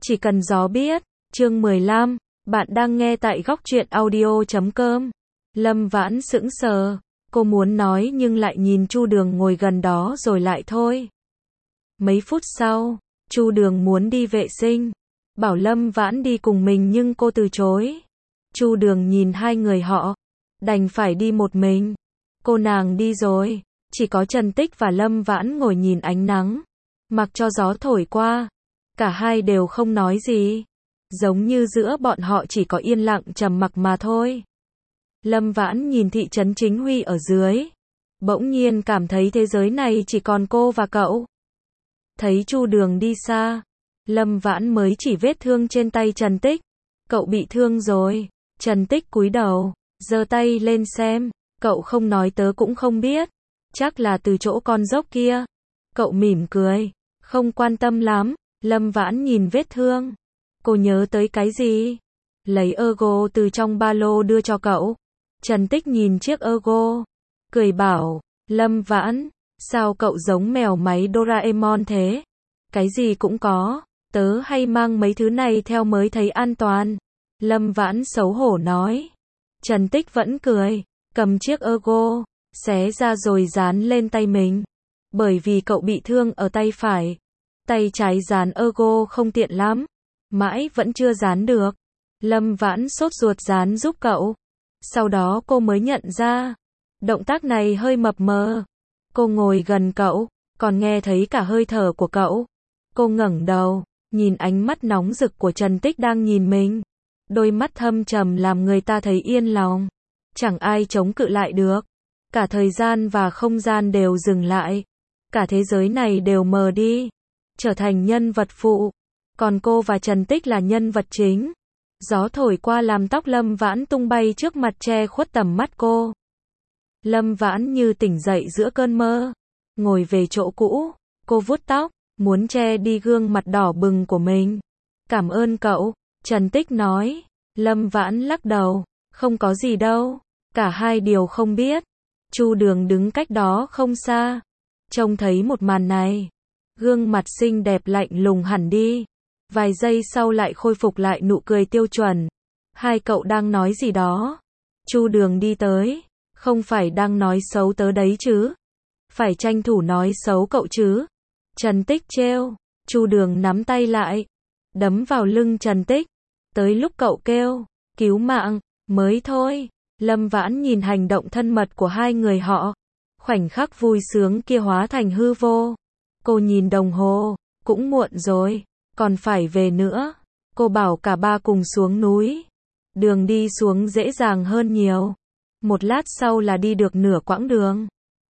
Chỉ cần gió biết. Chương 15, bạn đang nghe tại góc truyện audio.com. Lâm Vãn sững sờ, cô muốn nói nhưng lại nhìn Chu Đường ngồi gần đó rồi lại thôi. Mấy phút sau, Chu Đường muốn đi vệ sinh, bảo Lâm Vãn đi cùng mình nhưng cô từ chối. Chu Đường nhìn hai người họ, đành phải đi một mình. Cô nàng đi rồi, chỉ có Trần Tích và Lâm Vãn ngồi nhìn ánh nắng, mặc cho gió thổi qua. Cả hai đều không nói gì, giống như giữa bọn họ chỉ có yên lặng trầm mặc mà thôi. Lâm Vãn nhìn thị trấn Chính Huy ở dưới, bỗng nhiên cảm thấy thế giới này chỉ còn cô và cậu. Thấy Chu Đường đi xa, Lâm Vãn mới chỉ vết thương trên tay Trần Tích. Cậu bị thương rồi. Trần Tích cúi đầu, giơ tay lên xem. Cậu không nói tớ cũng không biết. Chắc là từ chỗ con dốc kia. Cậu mỉm cười, không quan tâm lắm. Lâm Vãn nhìn vết thương. Cô nhớ tới cái gì? Lấy ergo từ trong ba lô đưa cho cậu. Trần Tích nhìn chiếc ergo, cười bảo, Lâm Vãn, sao cậu giống mèo máy Doraemon thế? Cái gì cũng có, tớ hay mang mấy thứ này theo mới thấy an toàn. Lâm Vãn xấu hổ nói. Trần Tích vẫn cười, cầm chiếc ergo, xé ra rồi dán lên tay mình. Bởi vì cậu bị thương ở tay phải, tay trái dán ergo không tiện lắm, mãi vẫn chưa dán được. Lâm Vãn sốt ruột dán giúp cậu. Sau đó cô mới nhận ra, động tác này hơi mập mờ. Cô ngồi gần cậu, còn nghe thấy cả hơi thở của cậu. Cô ngẩng đầu, nhìn ánh mắt nóng rực của Trần Tích đang nhìn mình. Đôi mắt thâm trầm làm người ta thấy yên lòng. Chẳng ai chống cự lại được. Cả thời gian và không gian đều dừng lại. Cả thế giới này đều mờ đi, trở thành nhân vật phụ. Còn cô và Trần Tích là nhân vật chính. Gió thổi qua làm tóc Lâm Vãn tung bay trước mặt che khuất tầm mắt cô. Lâm Vãn như tỉnh dậy giữa cơn mơ, ngồi về chỗ cũ, cô vuốt tóc, muốn che đi gương mặt đỏ bừng của mình. Cảm ơn cậu, Trần Tích nói. Lâm Vãn lắc đầu, không có gì đâu, cả hai đều không biết. Chu Đường đứng cách đó không xa, trông thấy một màn này, gương mặt xinh đẹp lạnh lùng hẳn đi. Vài giây sau lại khôi phục lại nụ cười tiêu chuẩn. Hai cậu đang nói gì đó? Chu Đường đi tới, không phải đang nói xấu tớ đấy chứ? Phải tranh thủ nói xấu cậu chứ? Trần Tích trêu. Chu Đường nắm tay lại, đấm vào lưng Trần Tích. Tới lúc cậu kêu, cứu mạng, mới thôi. Lâm Vãn nhìn hành động thân mật của hai người họ. Khoảnh khắc vui sướng kia hóa thành hư vô. Cô nhìn đồng hồ, cũng muộn rồi, còn phải về nữa. Cô bảo cả ba cùng xuống núi. Đường đi xuống dễ dàng hơn nhiều. Một lát sau là đi được nửa quãng đường.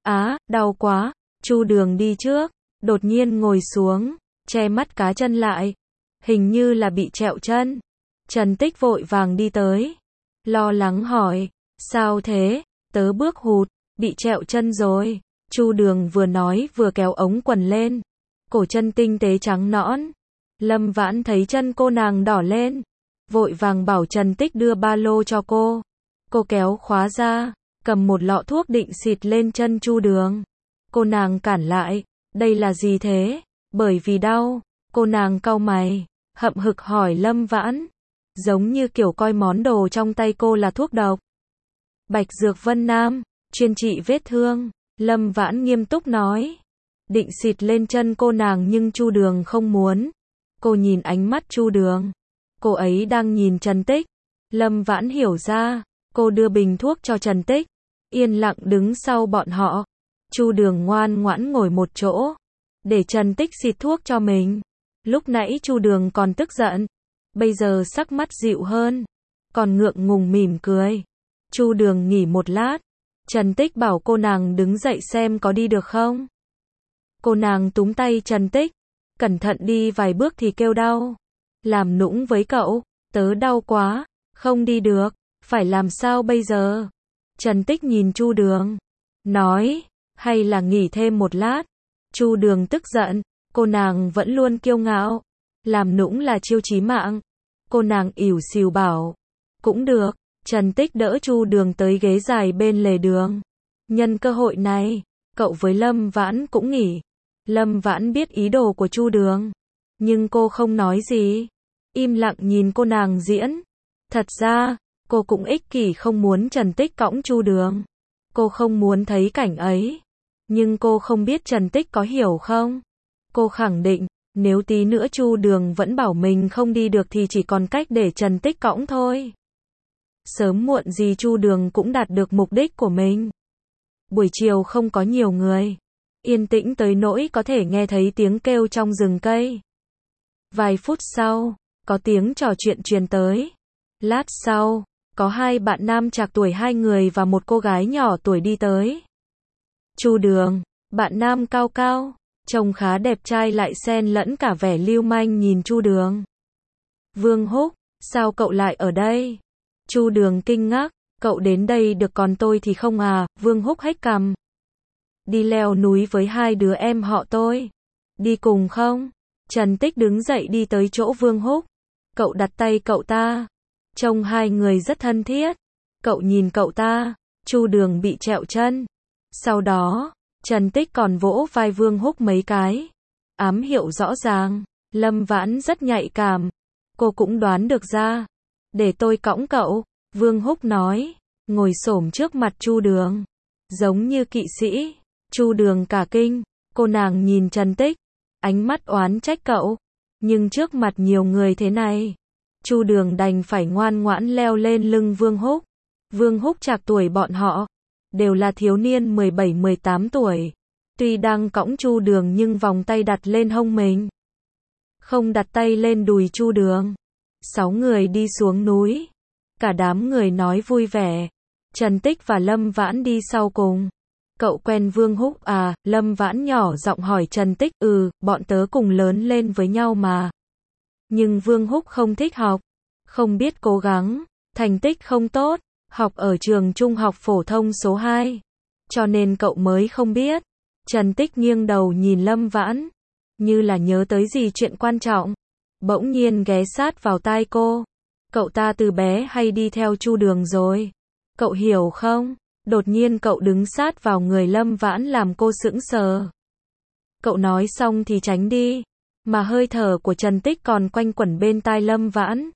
Đau quá. Chu Đường đi trước, đột nhiên ngồi xuống, che mắt cá chân lại. Hình như là bị trẹo chân. Trần Tích vội vàng đi tới, lo lắng hỏi, sao thế? Tớ bước hụt, bị trẹo chân rồi. Chu Đường vừa nói vừa kéo ống quần lên. Cổ chân tinh tế trắng nõn. Lâm Vãn thấy chân cô nàng đỏ lên, vội vàng bảo Trần Tích đưa ba lô cho cô. Cô kéo khóa ra, cầm một lọ thuốc định xịt lên chân Chu Đường. Cô nàng cản lại, đây là gì thế? Bởi vì đau. Cô nàng cau mày, hậm hực hỏi Lâm Vãn, giống như kiểu coi món đồ trong tay cô là thuốc độc. Bạch Dược Vân Nam, chuyên trị vết thương. Lâm Vãn nghiêm túc nói, định xịt lên chân cô nàng nhưng Chu Đường không muốn. Cô nhìn ánh mắt Chu Đường, cô ấy đang nhìn Trần Tích. Lâm Vãn hiểu ra, cô đưa bình thuốc cho Trần Tích, yên lặng đứng sau bọn họ. Chu Đường ngoan ngoãn ngồi một chỗ, để Trần Tích xịt thuốc cho mình. Lúc nãy Chu Đường còn tức giận, bây giờ sắc mắt dịu hơn, còn ngượng ngùng mỉm cười. Chu Đường nghỉ một lát, Trần Tích bảo cô nàng đứng dậy xem có đi được không. Cô nàng túm tay Trần Tích, cẩn thận đi vài bước thì kêu đau. Làm nũng với cậu, tớ đau quá, không đi được, phải làm sao bây giờ? Trần Tích nhìn Chu Đường, nói, hay là nghỉ thêm một lát. Chu Đường tức giận, cô nàng vẫn luôn kiêu ngạo, làm nũng là chiêu chí mạng. Cô nàng ỉu xìu bảo, cũng được. Trần Tích đỡ Chu Đường tới ghế dài bên lề đường. Nhân cơ hội này, cậu với Lâm Vãn cũng nghỉ. Lâm Vãn biết ý đồ của Chu Đường, nhưng cô không nói gì. im lặng nhìn cô nàng diễn. Thật ra, cô cũng ích kỷ không muốn Trần Tích cõng Chu Đường. Cô không muốn thấy cảnh ấy. Nhưng cô không biết Trần Tích có hiểu không? Cô khẳng định, nếu tí nữa Chu Đường vẫn bảo mình không đi được thì chỉ còn cách để Trần Tích cõng thôi. Sớm muộn gì Chu Đường cũng đạt được mục đích của mình. Buổi chiều không có nhiều người. Yên tĩnh tới nỗi có thể nghe thấy tiếng kêu trong rừng cây. Vài phút sau, có tiếng trò chuyện truyền tới. Lát sau, có hai bạn nam trạc tuổi hai người và một cô gái nhỏ tuổi đi tới. Chu Đường, bạn nam cao cao, trông khá đẹp trai lại xen lẫn cả vẻ lưu manh nhìn Chu Đường. Vương Húc, sao cậu lại ở đây? Chu Đường kinh ngạc, cậu đến đây được còn tôi thì không à? Vương Húc hếch cằm. Đi leo núi với hai đứa em họ tôi. Đi cùng không? Trần Tích đứng dậy đi tới chỗ Vương Húc. Cậu đặt tay cậu ta. Trông hai người rất thân thiết. Cậu nhìn cậu ta. Chu Đường bị trẹo chân. Sau đó, Trần Tích còn vỗ vai Vương Húc mấy cái. Ám hiệu rõ ràng. Lâm Vãn rất nhạy cảm. Cô cũng đoán được ra. Để tôi cõng cậu, Vương Húc nói. Ngồi xổm trước mặt Chu Đường. Giống như kỵ sĩ. Chu Đường cả kinh. Cô nàng nhìn Trần Tích. Ánh mắt oán trách cậu. Nhưng trước mặt nhiều người thế này, Chu Đường đành phải ngoan ngoãn leo lên lưng Vương Húc. Vương Húc trạc tuổi bọn họ. Đều là thiếu niên 17-18 tuổi. Tuy đang cõng Chu Đường nhưng vòng tay đặt lên hông mình. Không đặt tay lên đùi Chu Đường. 6 người đi xuống núi. Cả đám người nói vui vẻ. Trần Tích và Lâm Vãn đi sau cùng. Cậu quen Vương Húc à? Lâm Vãn nhỏ giọng hỏi Trần Tích. Bọn tớ cùng lớn lên với nhau mà. Nhưng Vương Húc không thích học. Không biết cố gắng. Thành tích không tốt. Học ở trường trung học phổ thông số 2. Cho nên cậu mới không biết. Trần Tích nghiêng đầu nhìn Lâm Vãn. Như là nhớ tới gì chuyện quan trọng. Bỗng nhiên ghé sát vào tai cô. Cậu ta từ bé hay đi theo Chu Đường rồi. Cậu hiểu không? Đột nhiên cậu đứng sát vào người Lâm Vãn làm cô sững sờ. Cậu nói xong thì tránh đi. Mà hơi thở của Trần Tích còn quanh quẩn bên tai Lâm Vãn.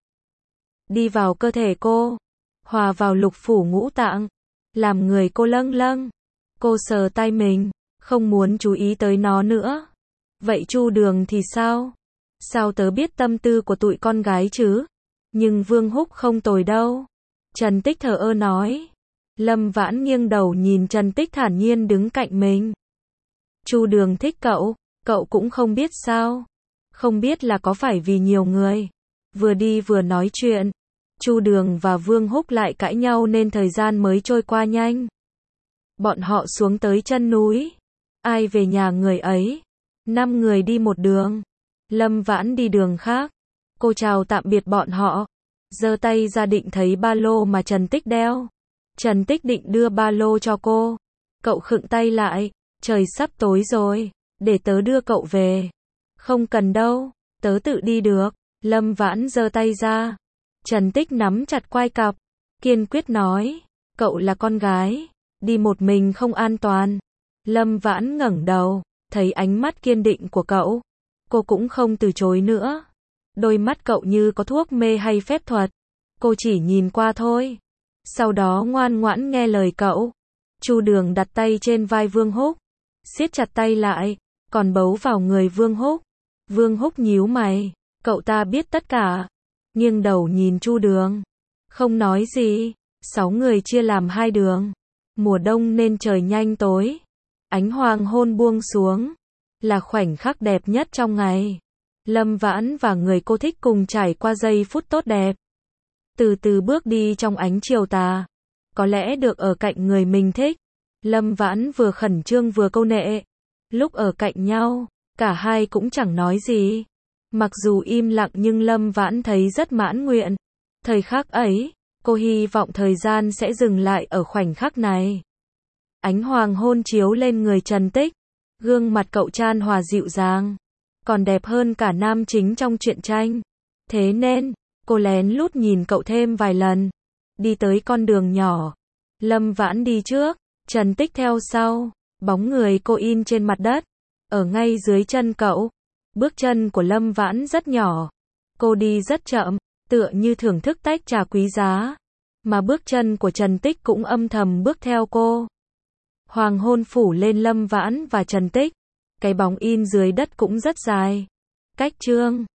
Đi vào cơ thể cô. Hòa vào lục phủ ngũ tạng. Làm người cô lâng lâng. Cô sờ tay mình. Không muốn chú ý tới nó nữa. Vậy Chu Đường thì sao? Sao tớ biết tâm tư của tụi con gái chứ? Nhưng Vương Húc không tồi đâu. Trần Tích thờ ơ nói. Lâm Vãn nghiêng đầu nhìn Trần Tích thản nhiên đứng cạnh mình. Chu Đường thích cậu. Cậu cũng không biết sao? Không biết là có phải vì nhiều người. Vừa đi vừa nói chuyện. Chu Đường và Vương Húc lại cãi nhau nên thời gian mới trôi qua nhanh. Bọn họ xuống tới chân núi. Ai về nhà người ấy. 5 người đi một đường. Lâm Vãn đi đường khác. Cô chào tạm biệt bọn họ. Giơ tay ra định thấy ba lô mà Trần Tích đeo. Trần Tích định đưa ba lô cho cô. Cậu khựng tay lại. Trời sắp tối rồi. Để tớ đưa cậu về. Không cần đâu. Tớ tự đi được. Lâm Vãn giơ tay ra. Trần Tích nắm chặt quai cặp. Kiên quyết nói. Cậu là con gái. Đi một mình không an toàn. Lâm Vãn ngẩng đầu. Thấy ánh mắt kiên định của cậu. Cô cũng không từ chối nữa. Đôi mắt cậu như có thuốc mê hay phép thuật. Cô chỉ nhìn qua thôi. Sau đó ngoan ngoãn nghe lời cậu. Chu Đường đặt tay trên vai Vương Húc. Siết chặt tay lại. Còn bấu vào người Vương Húc. Vương Húc nhíu mày. Cậu ta biết tất cả. Nghiêng đầu nhìn Chu Đường. Không nói gì. 6 người chia làm 2 đường. Mùa đông nên trời nhanh tối. Ánh hoàng hôn buông xuống. Là khoảnh khắc đẹp nhất trong ngày. Lâm Vãn và người cô thích cùng trải qua giây phút tốt đẹp. Từ từ bước đi trong ánh chiều tà. Có lẽ được ở cạnh người mình thích. Lâm Vãn vừa khẩn trương vừa câu nệ. Lúc ở cạnh nhau, cả hai cũng chẳng nói gì. Mặc dù im lặng nhưng Lâm Vãn thấy rất mãn nguyện. Thời khắc ấy, cô hy vọng thời gian sẽ dừng lại ở khoảnh khắc này. Ánh hoàng hôn chiếu lên người Trần Tích. Gương mặt cậu chan hòa dịu dàng. Còn đẹp hơn cả nam chính trong truyện tranh. Thế nên, cô lén lút nhìn cậu thêm vài lần. Đi tới con đường nhỏ. Lâm Vãn đi trước, Trần Tích theo sau. Bóng người cô in trên mặt đất. Ở ngay dưới chân cậu. Bước chân của Lâm Vãn rất nhỏ. Cô đi rất chậm, tựa như thưởng thức tách trà quý giá, mà bước chân của Trần Tích cũng âm thầm bước theo cô. Hoàng hôn phủ lên Lâm Vãn và Trần Tích, cái bóng in dưới đất cũng rất dài. Cách chương